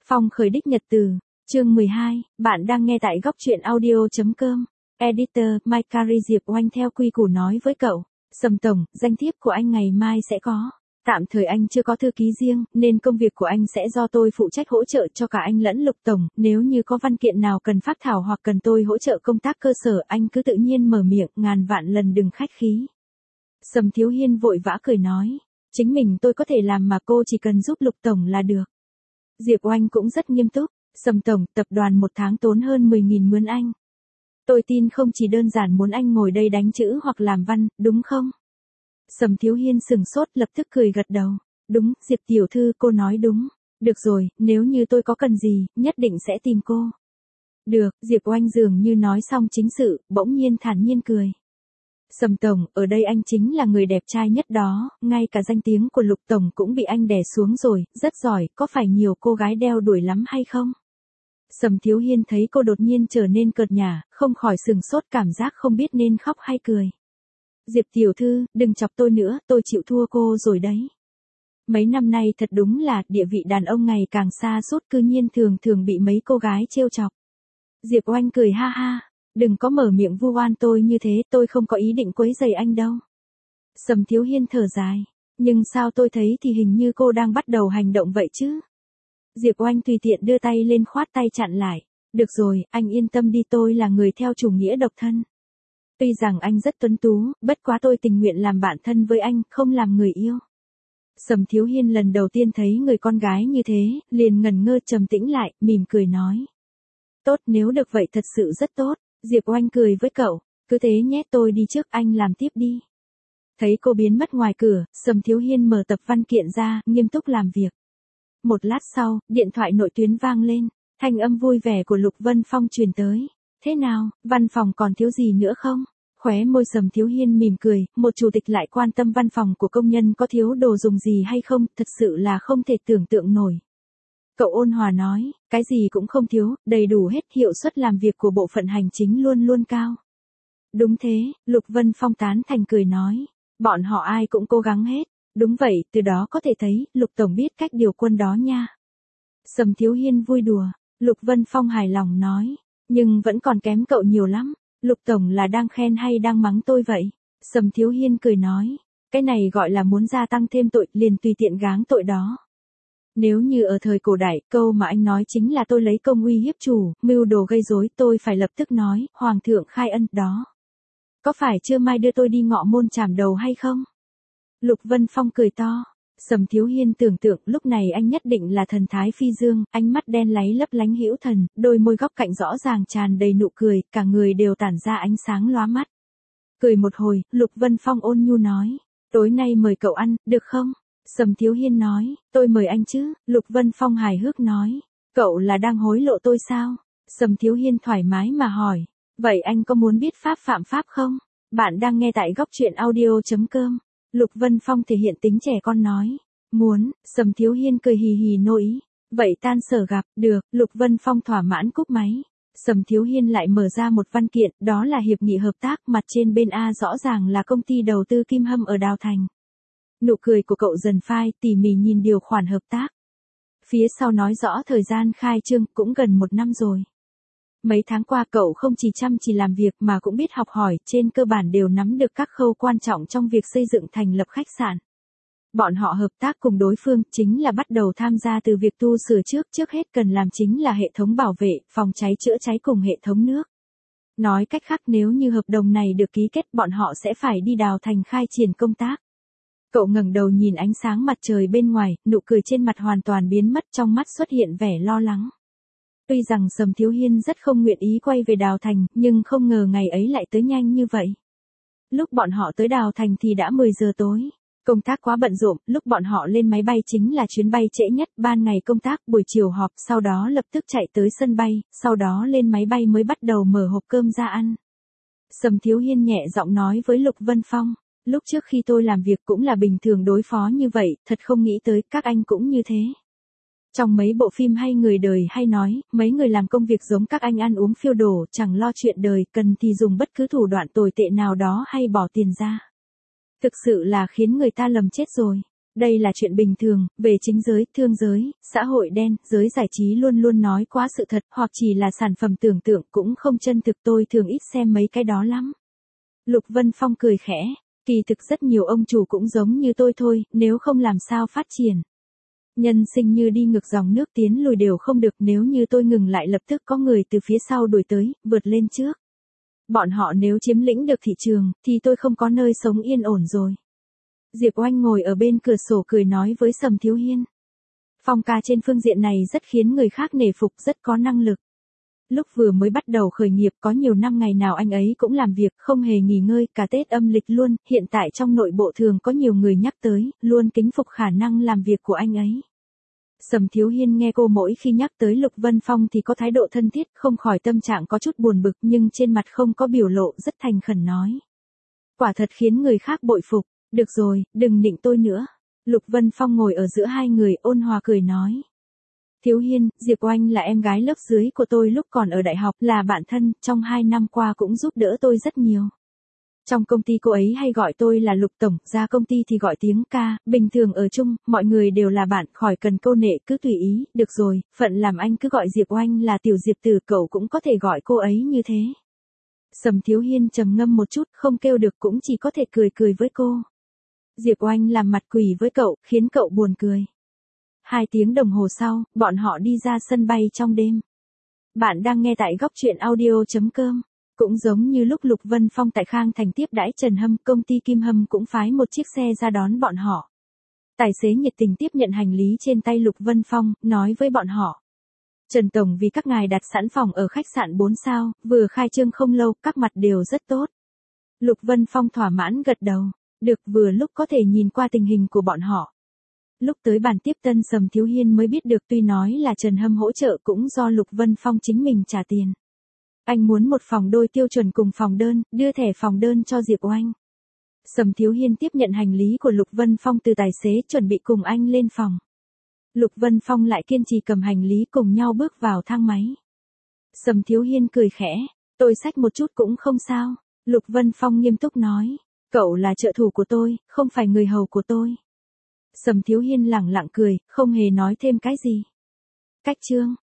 Phong khởi đích nhật từ, chương 12, bạn đang nghe tại góc truyện audio.com. Editor, Mike Diệp Oanh theo quy củ nói với cậu, Sầm Tổng, danh thiếp của anh ngày mai sẽ có. Tạm thời anh chưa có thư ký riêng, nên công việc của anh sẽ do tôi phụ trách hỗ trợ cho cả anh lẫn Lục Tổng. Nếu như có văn kiện nào cần phác thảo hoặc cần tôi hỗ trợ công tác cơ sở, anh cứ tự nhiên mở miệng, ngàn vạn lần đừng khách khí. Sầm Thiếu Hiên vội vã cười nói, chính mình tôi có thể làm mà cô chỉ cần giúp Lục Tổng là được. Diệp Oanh cũng rất nghiêm túc, Sầm Tổng, tập đoàn một tháng tốn hơn 10.000 mướn anh. Tôi tin không chỉ đơn giản muốn anh ngồi đây đánh chữ hoặc làm văn, đúng không? Sầm Thiếu Hiên sừng sốt lập tức cười gật đầu. Đúng, Diệp tiểu thư cô nói đúng. Được rồi, nếu như tôi có cần gì, nhất định sẽ tìm cô. Được, Diệp Oanh dường như nói xong chính sự, bỗng nhiên thản nhiên cười. Sầm Tổng, ở đây anh chính là người đẹp trai nhất đó, ngay cả danh tiếng của Lục Tổng cũng bị anh đè xuống rồi, rất giỏi, có phải nhiều cô gái đeo đuổi lắm hay không? Sầm Thiếu Hiên thấy cô đột nhiên trở nên cợt nhả, không khỏi sừng sốt cảm giác không biết nên khóc hay cười. Diệp tiểu thư, đừng chọc tôi nữa, tôi chịu thua cô rồi đấy. Mấy năm nay thật đúng là địa vị đàn ông ngày càng xa sút cư nhiên thường bị mấy cô gái trêu chọc. Diệp Oanh cười ha ha, đừng có mở miệng vu oan tôi như thế, tôi không có ý định quấy rầy anh đâu. Sầm Thiếu Hiên thở dài, nhưng sao tôi thấy thì hình như cô đang bắt đầu hành động vậy chứ? Diệp Oanh tùy tiện đưa tay lên khoát tay chặn lại. Được rồi, anh yên tâm đi, tôi là người theo chủ nghĩa độc thân. Tuy rằng anh rất tuấn tú, bất quá tôi tình nguyện làm bạn thân với anh, không làm người yêu. Sầm Thiếu Hiên lần đầu tiên thấy người con gái như thế, liền ngẩn ngơ trầm tĩnh lại, mỉm cười nói. Tốt, nếu được vậy thật sự rất tốt. Diệp Oanh cười với cậu, cứ thế nhé, tôi đi trước, anh làm tiếp đi. Thấy cô biến mất ngoài cửa, Sầm Thiếu Hiên mở tập văn kiện ra, nghiêm túc làm việc. Một lát sau, điện thoại nội tuyến vang lên, thanh âm vui vẻ của Lục Vân Phong truyền tới. Thế nào, văn phòng còn thiếu gì nữa không? Khóe môi Sầm Thiếu Hiên mỉm cười, một chủ tịch lại quan tâm văn phòng của công nhân có thiếu đồ dùng gì hay không, thật sự là không thể tưởng tượng nổi. Cậu ôn hòa nói, cái gì cũng không thiếu, đầy đủ hết, hiệu suất làm việc của bộ phận hành chính luôn luôn cao. Đúng thế, Lục Vân Phong tán thành cười nói, bọn họ ai cũng cố gắng hết. Đúng vậy, từ đó có thể thấy, Lục Tổng biết cách điều quân đó nha. Sầm Thiếu Hiên vui đùa, Lục Vân Phong hài lòng nói, nhưng vẫn còn kém cậu nhiều lắm. Lục Tổng là đang khen hay đang mắng tôi vậy? Sầm Thiếu Hiên cười nói, cái này gọi là muốn gia tăng thêm tội, liền tùy tiện gáng tội đó. Nếu như ở thời cổ đại, câu mà anh nói chính là tôi lấy công uy hiếp chủ, mưu đồ gây rối, tôi phải lập tức nói, Hoàng thượng khai ân, đó. Có phải trưa mai đưa tôi đi ngọ môn chảm đầu hay không? Lục Vân Phong cười to. Sầm Thiếu Hiên tưởng tượng lúc này anh nhất định là thần thái phi dương, ánh mắt đen láy lấp lánh hữu thần, đôi môi góc cạnh rõ ràng tràn đầy nụ cười, cả người đều tản ra ánh sáng lóa mắt. Cười một hồi, Lục Vân Phong ôn nhu nói, tối nay mời cậu ăn, được không? Sầm Thiếu Hiên nói, tôi mời anh chứ. Lục Vân Phong hài hước nói, cậu là đang hối lộ tôi sao? Sầm Thiếu Hiên thoải mái mà hỏi, vậy anh có muốn biết pháp phạm pháp không? Bạn đang nghe tại góc truyện audio.com. Lục Vân Phong thể hiện tính trẻ con nói, muốn. Sầm Thiếu Hiên cười hì hì nô ý, vậy tan sở gặp, được. Lục Vân Phong thỏa mãn cúp máy. Sầm Thiếu Hiên lại mở ra một văn kiện, đó là hiệp nghị hợp tác, mặt trên bên A rõ ràng là công ty đầu tư Kim Hâm ở Đào Thành. Nụ cười của cậu dần phai, tỉ mỉ nhìn điều khoản hợp tác. Phía sau nói rõ thời gian khai trương, cũng gần 1 năm rồi. Mấy tháng qua cậu không chỉ chăm chỉ làm việc mà cũng biết học hỏi, trên cơ bản đều nắm được các khâu quan trọng trong việc xây dựng thành lập khách sạn. Bọn họ hợp tác cùng đối phương chính là bắt đầu tham gia từ việc tu sửa trước hết cần làm chính là hệ thống bảo vệ, phòng cháy chữa cháy cùng hệ thống nước. Nói cách khác, nếu như hợp đồng này được ký kết, bọn họ sẽ phải đi Đào Thành khai triển công tác. Cậu ngẩng đầu nhìn ánh sáng mặt trời bên ngoài, nụ cười trên mặt hoàn toàn biến mất, trong mắt xuất hiện vẻ lo lắng. Tuy rằng Sầm Thiếu Hiên rất không nguyện ý quay về Đào Thành, nhưng không ngờ ngày ấy lại tới nhanh như vậy. Lúc bọn họ tới Đào Thành thì đã 10 giờ tối. Công tác quá bận rộn, lúc bọn họ lên máy bay chính là chuyến bay trễ nhất, ban ngày công tác, buổi chiều họp, sau đó lập tức chạy tới sân bay, sau đó lên máy bay mới bắt đầu mở hộp cơm ra ăn. Sầm Thiếu Hiên nhẹ giọng nói với Lục Vân Phong, lúc trước khi tôi làm việc cũng là bình thường đối phó như vậy, thật không nghĩ tới các anh cũng như thế. Trong mấy bộ phim hay người đời hay nói, mấy người làm công việc giống các anh ăn uống phiêu đổ, chẳng lo chuyện đời, cần thì dùng bất cứ thủ đoạn tồi tệ nào đó hay bỏ tiền ra. Thực sự là khiến người ta lầm chết rồi. Đây là chuyện bình thường, về chính giới, thương giới, xã hội đen, giới giải trí luôn luôn nói quá sự thật, hoặc chỉ là sản phẩm tưởng tượng cũng không chân thực, tôi thường ít xem mấy cái đó lắm. Lục Vân Phong cười khẽ, kỳ thực rất nhiều ông chủ cũng giống như tôi thôi, nếu không làm sao phát triển. Nhân sinh như đi ngược dòng nước, tiến lùi đều không được, nếu như tôi ngừng lại lập tức có người từ phía sau đuổi tới, vượt lên trước. Bọn họ nếu chiếm lĩnh được thị trường, thì tôi không có nơi sống yên ổn rồi. Diệp Oanh ngồi ở bên cửa sổ cười nói với Sầm Thiếu Hiên. Phong ca trên phương diện này rất khiến người khác nể phục, rất có năng lực. Lúc vừa mới bắt đầu khởi nghiệp có nhiều năm ngày nào anh ấy cũng làm việc, không hề nghỉ ngơi, cả Tết âm lịch luôn, hiện tại trong nội bộ thường có nhiều người nhắc tới, luôn kính phục khả năng làm việc của anh ấy. Sầm Thiếu Hiên nghe cô mỗi khi nhắc tới Lục Vân Phong thì có thái độ thân thiết, không khỏi tâm trạng có chút buồn bực, nhưng trên mặt không có biểu lộ, rất thành khẩn nói. Quả thật khiến người khác bội phục, được rồi, đừng nịnh tôi nữa. Lục Vân Phong ngồi ở giữa hai người, ôn hòa cười nói. Thiếu Hiên, Diệp Oanh là em gái lớp dưới của tôi lúc còn ở đại học, là bạn thân, trong 2 năm qua cũng giúp đỡ tôi rất nhiều. Trong công ty cô ấy hay gọi tôi là Lục Tổng, ra công ty thì gọi tiếng ca, bình thường ở chung, mọi người đều là bạn, khỏi cần câu nệ, cứ tùy ý, được rồi, phận làm anh cứ gọi Diệp Oanh là Tiểu Diệp Tử, cậu cũng có thể gọi cô ấy như thế. Sầm Thiếu Hiên trầm ngâm một chút, không kêu được cũng chỉ có thể cười cười với cô. Diệp Oanh làm mặt quỷ với cậu, khiến cậu buồn cười. 2 tiếng đồng hồ sau, bọn họ đi ra sân bay trong đêm. Bạn đang nghe tại góc truyện audio.com. Cũng giống như lúc Lục Vân Phong tại Khang Thành tiếp đãi Trần Hâm, công ty Kim Hâm cũng phái một chiếc xe ra đón bọn họ. Tài xế nhiệt tình tiếp nhận hành lý trên tay Lục Vân Phong, nói với bọn họ. Trần Tổng, vì các ngài đặt sẵn phòng ở khách sạn 4 sao, vừa khai trương không lâu, các mặt đều rất tốt. Lục Vân Phong thỏa mãn gật đầu. Được, vừa lúc có thể nhìn qua tình hình của bọn họ. Lúc tới bàn tiếp tân, Sầm Thiếu Hiên mới biết được tuy nói là Trần Hâm hỗ trợ cũng do Lục Vân Phong chính mình trả tiền. Anh muốn một phòng đôi tiêu chuẩn cùng phòng đơn, đưa thẻ phòng đơn cho Diệp Oanh. Sầm Thiếu Hiên tiếp nhận hành lý của Lục Vân Phong từ tài xế, chuẩn bị cùng anh lên phòng. Lục Vân Phong lại kiên trì cầm hành lý, cùng nhau bước vào thang máy. Sầm Thiếu Hiên cười khẽ, tôi xách một chút cũng không sao. Lục Vân Phong nghiêm túc nói, cậu là trợ thủ của tôi, không phải người hầu của tôi. Sầm Thiếu Hiên lẳng lặng cười, không hề nói thêm cái gì. Cách chương